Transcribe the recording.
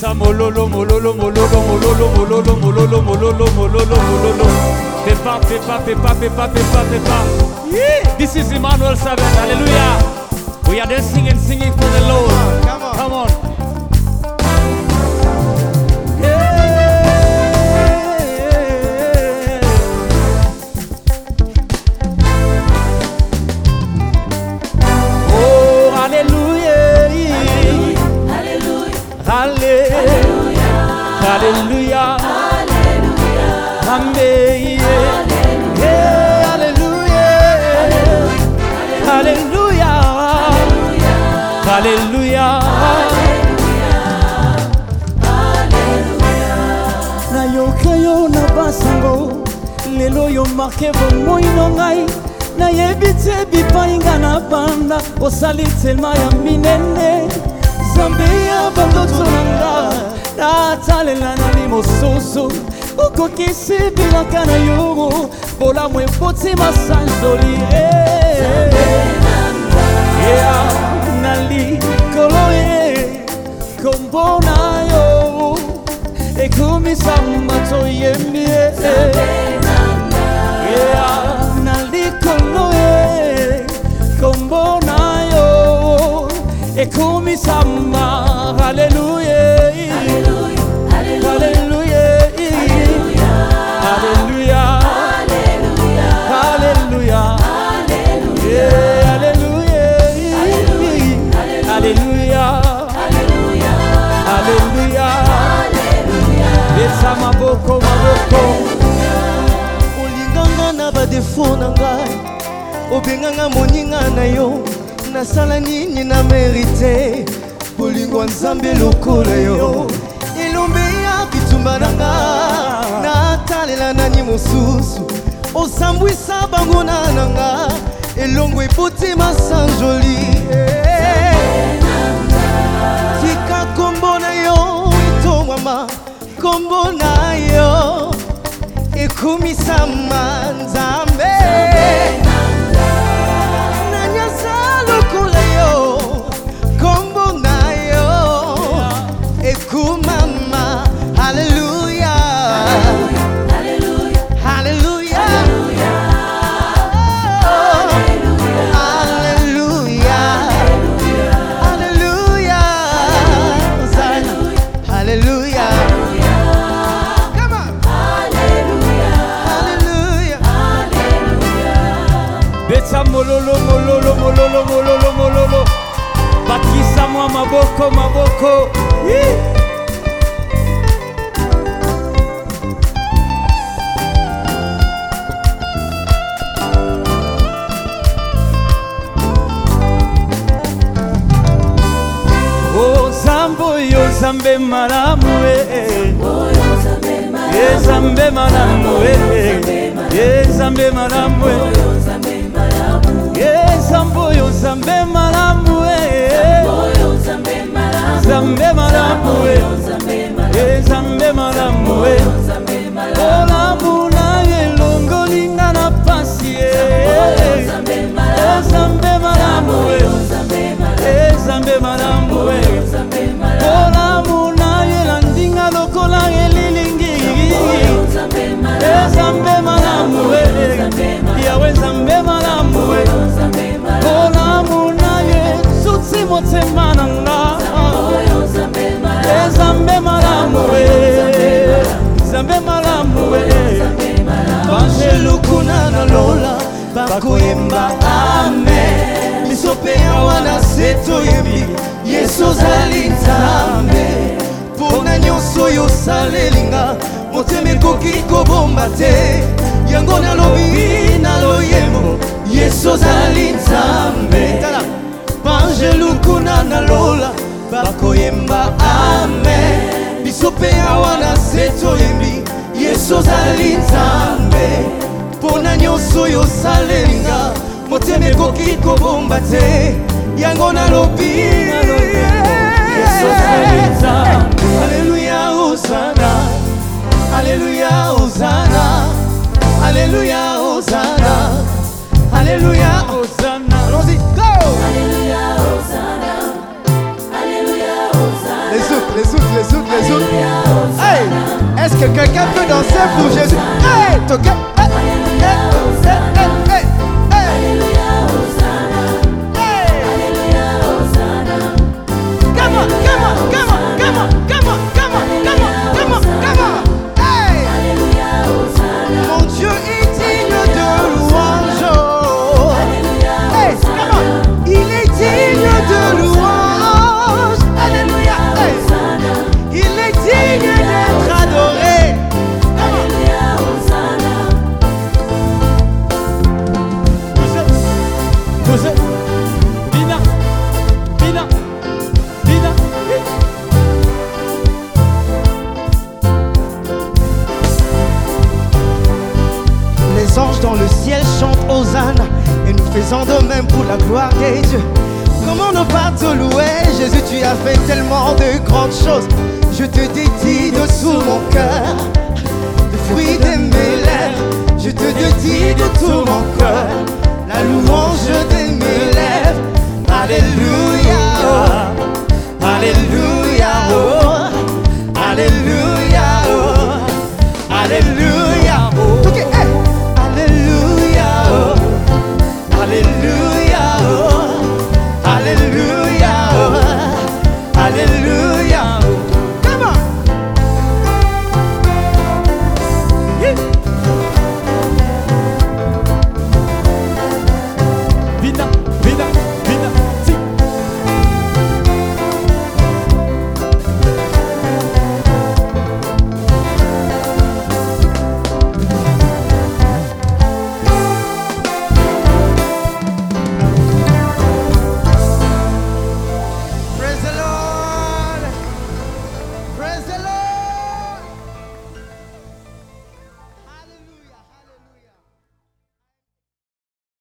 Besa mololo, mololo, mololo, mololo, mololo, mololo, mololo, mololo, mololo. Pepa, pepa, pepa, pepa, pepa, pepa. This is Emmanuel Sabbath. Hallelujah. We are there singing for the Lord. Come on. Come on. Oh, hallelujah. Hallelujah. Hallelujah. Amen. Hallelujah. Hallelujah. Na yokayo na basango lelo yo marke bomoi no ngai na yebite bipainga na banda osali telma ya minene zambe ya bandoto nanga na talela na limososo ukokisi bilaka na yogo bola mwe poti masanjoli nali koloye kombona yo ekumisa mato yemie nali koloye kombona yo ekumisa ma hallelujah Maboko, maboko. Olinganga na badefo na ngai obenganga moninga na yo nasala nini na merite bolingwa nzambe lokola yo elombe ya bitumba na nga natalela nani mosusu osambwisa bango na nga elongo eboti masanjoli tika kombo na yo itongwama kombo na yo ekumisa nzambe na nyasa lokola yo kombo na yo ekumama haleluya haleluya haleluya mololo, mololo, mololo, mololo, mololo. Bakisa mwa maboko, maboko. Oh zambo yo zambe malamu zambe malamu zambe malamu Zambo yo zambe malamu zambe malamu zambe malamu olamu na yelongo linga na pasi zambe malamu zambe malamu olamu na yelandinga lokola yelilingi zambe malamu yawe zambe malamu olamu na ye tutsi motema nanga zambe malamu zambe malamu bangelukuna na lola bakoyemba amen bisope awana seto yembi yesu zali nzambe mpona nyonso yosalelinga motema ekoki kobomba te yango nalobi na loyembo yesu zali nzambe bangelukuna na lola bakoyemba amen bisope awana seto yembi yesu zali nzambe mpona nyonso yosalelinga motema ekoki kobomba te yango nalobi yesu zali nzambe haleluya hosana haleluya hosana haleluya hosana haleluya hosana allons-y go haleluya hosana haleluya hosana Les autres. Hey, est-ce que quelqu'un peut danser pour Jésus? Hey, toquez. Come on. Hey, mon Dieu est digne de louange. Hey, come on. Il est digne de louange. Alléluia. Hey. Il est digne d'être adoré. Vous êtes Bina. Les anges dans le ciel chantent Hosanna, et nous faisons de même pour la gloire des dieux. Comment ne pas te louer, Jésus, tu as fait tellement de grandes choses. Je te dédie de tout mon